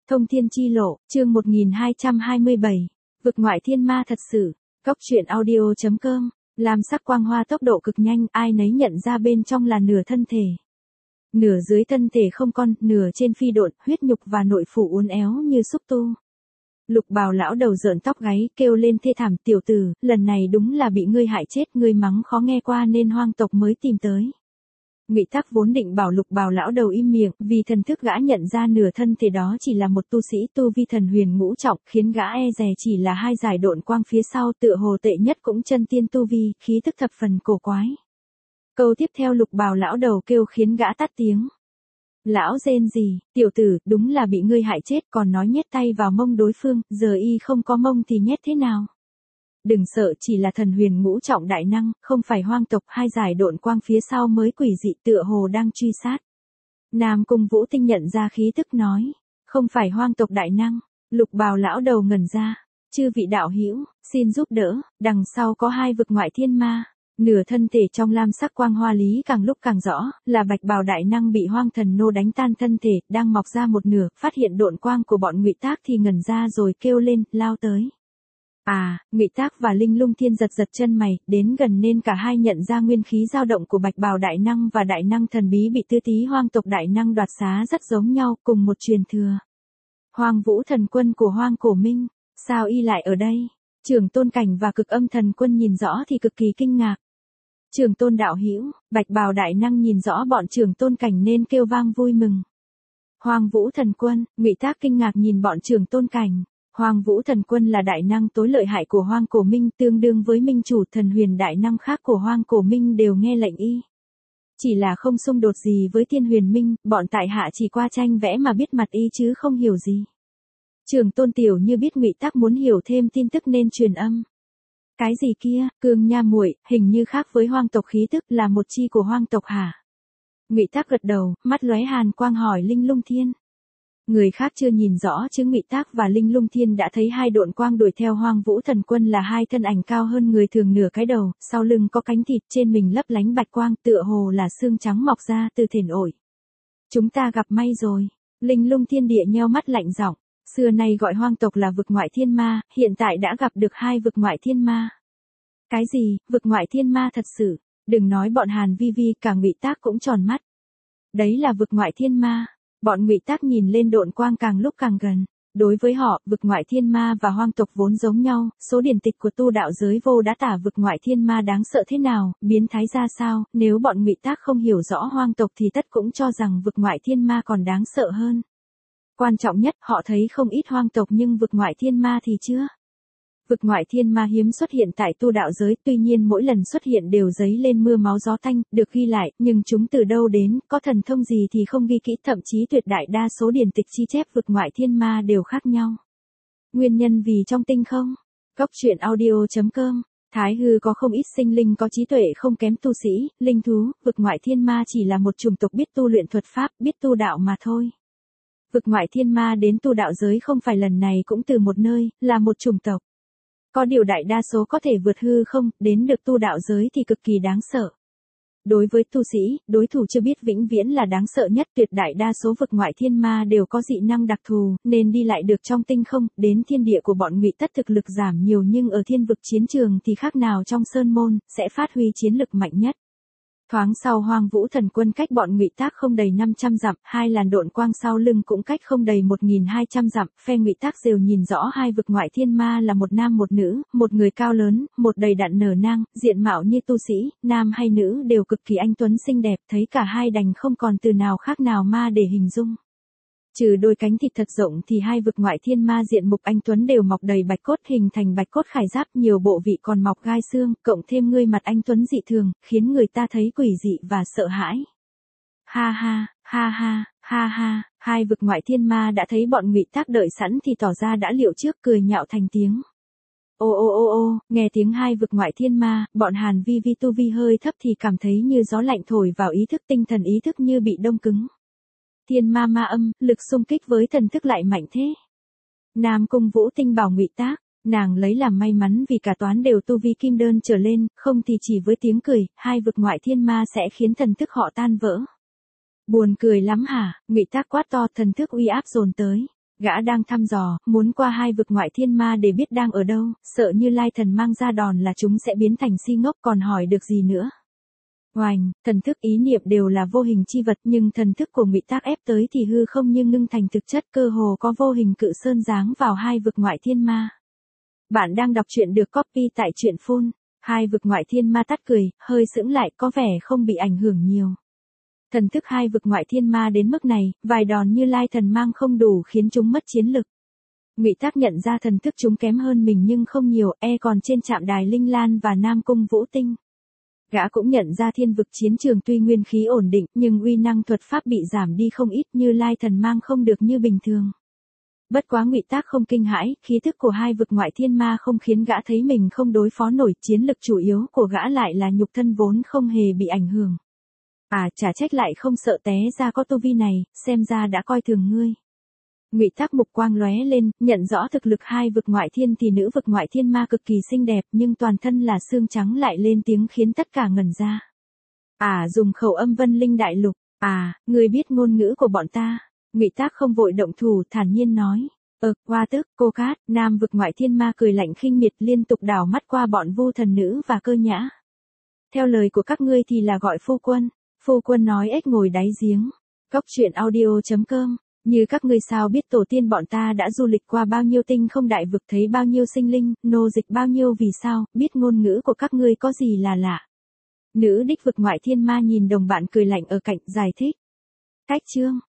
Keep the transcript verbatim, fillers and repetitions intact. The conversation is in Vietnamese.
Thông thiên chi lộ, chương một nghìn hai trăm hai mươi bảy. Vực ngoại thiên ma thật sự. Cốc truyện audio chấm com. Làm sắc quang hoa tốc độ cực nhanh, ai nấy nhận ra bên trong là nửa thân thể. Nửa dưới thân thể không con, nửa trên phi độn, huyết nhục và nội phủ uốn éo như xúc tu. Lục Bào lão đầu rợn tóc gáy, kêu lên thê thảm, tiểu tử, lần này đúng là bị ngươi hại chết, ngươi mắng khó nghe qua nên hoang tộc mới tìm tới. Ngụy Tắc vốn định bảo Lục Bào lão đầu im miệng, vì thần thức gã nhận ra nửa thân thể đó chỉ là một tu sĩ tu vi thần huyền ngũ trọng, khiến gã e dè chỉ là hai giải độn quang phía sau, tựa hồ tệ nhất cũng chân tiên tu vi, khí tức thập phần cổ quái. Câu tiếp theo Lục Bào lão đầu kêu khiến gã tắt tiếng. Lão rên gì, tiểu tử, đúng là bị ngươi hại chết, còn nói nhét tay vào mông đối phương, giờ y không có mông thì nhét thế nào? Đừng sợ, chỉ là thần huyền ngũ trọng đại năng, không phải hoang tộc, hai giải độn quang phía sau mới quỷ dị, tựa hồ đang truy sát. Nam Cung Vũ Tinh nhận ra khí tức nói, không phải hoang tộc đại năng. Lục Bào lão đầu ngẩn ra, chư vị đạo hữu, xin giúp đỡ, đằng sau có hai vực ngoại thiên ma. Nửa thân thể trong lam sắc quang hoa lý càng lúc càng rõ, là Bạch Bào đại năng bị hoang thần nô đánh tan thân thể, đang mọc ra một nửa, phát hiện độn quang của bọn Ngụy Tác thì ngẩn ra rồi kêu lên, lao tới. À, Ngụy Tác và Linh Lung Thiên giật giật chân mày, đến gần nên cả hai nhận ra nguyên khí dao động của Bạch Bào đại năng và đại năng thần bí bị Tư Tí hoang tộc đại năng đoạt xá rất giống nhau, cùng một truyền thừa. Hoang Vũ thần quân của Hoang Cổ Minh, sao y lại ở đây? Trường Tôn Cảnh và Cực Âm thần quân nhìn rõ thì cực kỳ kinh ngạc. Trường Tôn đạo hữu, Bạch Bào đại năng nhìn rõ bọn Trường Tôn Cảnh nên kêu vang vui mừng. Hoang Vũ thần quân, Ngụy Tác kinh ngạc nhìn bọn Trường Tôn Cảnh. Hoang Vũ thần quân là đại năng tối lợi hại của Hoang Cổ Minh, tương đương với minh chủ thần huyền đại năng khác của Hoang Cổ Minh đều nghe lệnh y. Chỉ là không xung đột gì với Thiên Huyền Minh, bọn tại hạ chỉ qua tranh vẽ mà biết mặt y chứ không hiểu gì. Trường Tôn tiểu như biết Ngụy Tác muốn hiểu thêm tin tức nên truyền âm. Cái gì kia, Cương Nha muội, hình như khác với hoang tộc khí tức, là một chi của hoang tộc hả? Ngụy Tác gật đầu, mắt lóe hàn quang hỏi Linh Lung Thiên. Người khác chưa nhìn rõ chứ Ngụy Tác và Linh Lung Thiên đã thấy hai độn quang đuổi theo Hoang Vũ thần quân là hai thân ảnh cao hơn người thường nửa cái đầu, sau lưng có cánh thịt, trên mình lấp lánh bạch quang, tựa hồ là xương trắng mọc ra từ thền ổi. Chúng ta gặp may rồi. Linh Lung Thiên địa nheo mắt lạnh giọng. Xưa nay gọi hoang tộc là vực ngoại thiên ma, hiện tại đã gặp được hai vực ngoại thiên ma. Cái gì, vực ngoại thiên ma thật sự? Đừng nói bọn Hàn Vi Vi, cả Ngụy Tác cũng tròn mắt. Đấy là vực ngoại thiên ma. Bọn Ngụy Tác nhìn lên độn quang càng lúc càng gần. Đối với họ, vực ngoại thiên ma và hoang tộc vốn giống nhau, số điển tịch của tu đạo giới vô đã tả vực ngoại thiên ma đáng sợ thế nào, biến thái ra sao, nếu bọn Ngụy Tác không hiểu rõ hoang tộc thì tất cũng cho rằng vực ngoại thiên ma còn đáng sợ hơn. Quan trọng nhất, họ thấy không ít hoang tộc nhưng vực ngoại thiên ma thì chưa. Vực ngoại thiên ma hiếm xuất hiện tại tu đạo giới, tuy nhiên mỗi lần xuất hiện đều dấy lên mưa máu gió tanh, được ghi lại, nhưng chúng từ đâu đến, có thần thông gì thì không ghi kỹ, thậm chí tuyệt đại đa số điển tịch chi chép vực ngoại thiên ma đều khác nhau. Nguyên nhân vì trong tinh không. Cốc truyện audio chấm com. Thái Hư có không ít sinh linh có trí tuệ không kém tu sĩ, linh thú, vực ngoại thiên ma chỉ là một chủng tộc biết tu luyện thuật pháp, biết tu đạo mà thôi. Vực ngoại thiên ma đến tu đạo giới không phải lần này cũng từ một nơi, là một chủng tộc. Có điều đại đa số có thể vượt hư không, đến được tu đạo giới thì cực kỳ đáng sợ. Đối với tu sĩ, đối thủ chưa biết vĩnh viễn là đáng sợ nhất, tuyệt đại đa số vực ngoại thiên ma đều có dị năng đặc thù, nên đi lại được trong tinh không, đến thiên địa của bọn Ngụy Tất thực lực giảm nhiều nhưng ở thiên vực chiến trường thì khác nào trong sơn môn, sẽ phát huy chiến lực mạnh nhất. Thoáng sau Hoang Vũ thần quân cách bọn Ngụy Tác không đầy năm trăm dặm, hai làn độn quang sau lưng cũng cách không đầy một nghìn hai trăm dặm, phe Ngụy Tác đều nhìn rõ hai vực ngoại thiên ma là một nam một nữ, một người cao lớn, một đầy đặn nở nang, diện mạo như tu sĩ, nam hay nữ đều cực kỳ anh tuấn xinh đẹp, thấy cả hai đành không còn từ nào khác nào ma để hình dung. Trừ đôi cánh thịt thật rộng thì hai vực ngoại thiên ma diện mục anh tuấn đều mọc đầy bạch cốt hình thành bạch cốt khải giáp, nhiều bộ vị còn mọc gai xương, cộng thêm ngươi mặt anh tuấn dị thường, khiến người ta thấy quỷ dị và sợ hãi. Ha ha, ha ha, ha ha, hai vực ngoại thiên ma đã thấy bọn Ngụy Tác đợi sẵn thì tỏ ra đã liệu trước, cười nhạo thành tiếng. Ô ô ô ô, nghe tiếng hai vực ngoại thiên ma, bọn Hàn Vi Vi tu vi hơi thấp thì cảm thấy như gió lạnh thổi vào ý thức, tinh thần ý thức như bị đông cứng. Thiên ma ma âm, lực xung kích với thần thức lại mạnh thế. Nam Cung Vũ Tinh bảo Ngụy Tác, nàng lấy làm may mắn vì cả toán đều tu vi kim đơn trở lên, không thì chỉ với tiếng cười, hai vực ngoại thiên ma sẽ khiến thần thức họ tan vỡ. Buồn cười lắm hả? Ngụy Tác quát to, thần thức uy áp dồn tới. Gã đang thăm dò, muốn qua hai vực ngoại thiên ma để biết đang ở đâu, sợ Như Lai thần mang ra đòn là chúng sẽ biến thành si ngốc còn hỏi được gì nữa. Oành, thần thức ý niệm đều là vô hình chi vật nhưng thần thức của Ngụy Tác ép tới thì hư không như ngưng thành thực chất cơ hồ có vô hình cự sơn giáng vào hai vực ngoại thiên ma. Bạn đang đọc truyện được copy tại truyện phun. Hai vực ngoại thiên ma tắt cười, hơi sững lại có vẻ không bị ảnh hưởng nhiều. Thần thức hai vực ngoại thiên ma đến mức này, vài đòn Như Lai thần mang không đủ khiến chúng mất chiến lực. Ngụy Tác nhận ra thần thức chúng kém hơn mình nhưng không nhiều, e còn trên trạm đài Linh Lan và Nam Cung Vũ Tinh. Gã cũng nhận ra thiên vực chiến trường tuy nguyên khí ổn định nhưng uy năng thuật pháp bị giảm đi không ít, Như Lai thần mang không được như bình thường. Bất quá Ngụy Tác không kinh hãi, khí thức của hai vực ngoại thiên ma không khiến gã thấy mình không đối phó nổi, chiến lực chủ yếu của gã lại là nhục thân vốn không hề bị ảnh hưởng. À, chả trách lại không sợ té ra có tu vi này, xem ra đã coi thường ngươi. Ngụy Tác mục quang lóe lên, nhận rõ thực lực hai vực ngoại thiên thì nữ vực ngoại thiên ma cực kỳ xinh đẹp nhưng toàn thân là xương trắng lại lên tiếng khiến tất cả ngẩn ra. À, dùng khẩu âm Vân Linh Đại Lục, à, ngươi biết ngôn ngữ của bọn ta. Ngụy Tác không vội động thủ, thản nhiên nói. Ờ, Hoa Tức, Cô Cát, nam vực ngoại thiên ma cười lạnh khinh miệt liên tục đảo mắt qua bọn Vu thần nữ và Cơ Nhã. Theo lời của các ngươi thì là gọi phu quân. Phu quân nói ếch ngồi đáy giếng. Cóc truyện audio chấm com. Như các ngươi sao biết tổ tiên bọn ta đã du lịch qua bao nhiêu tinh không đại vực, thấy bao nhiêu sinh linh, nô dịch bao nhiêu vì sao, biết ngôn ngữ của các ngươi có gì là lạ. Nữ đích vực ngoại thiên ma nhìn đồng bạn cười lạnh ở cạnh, giải thích. Cách chương.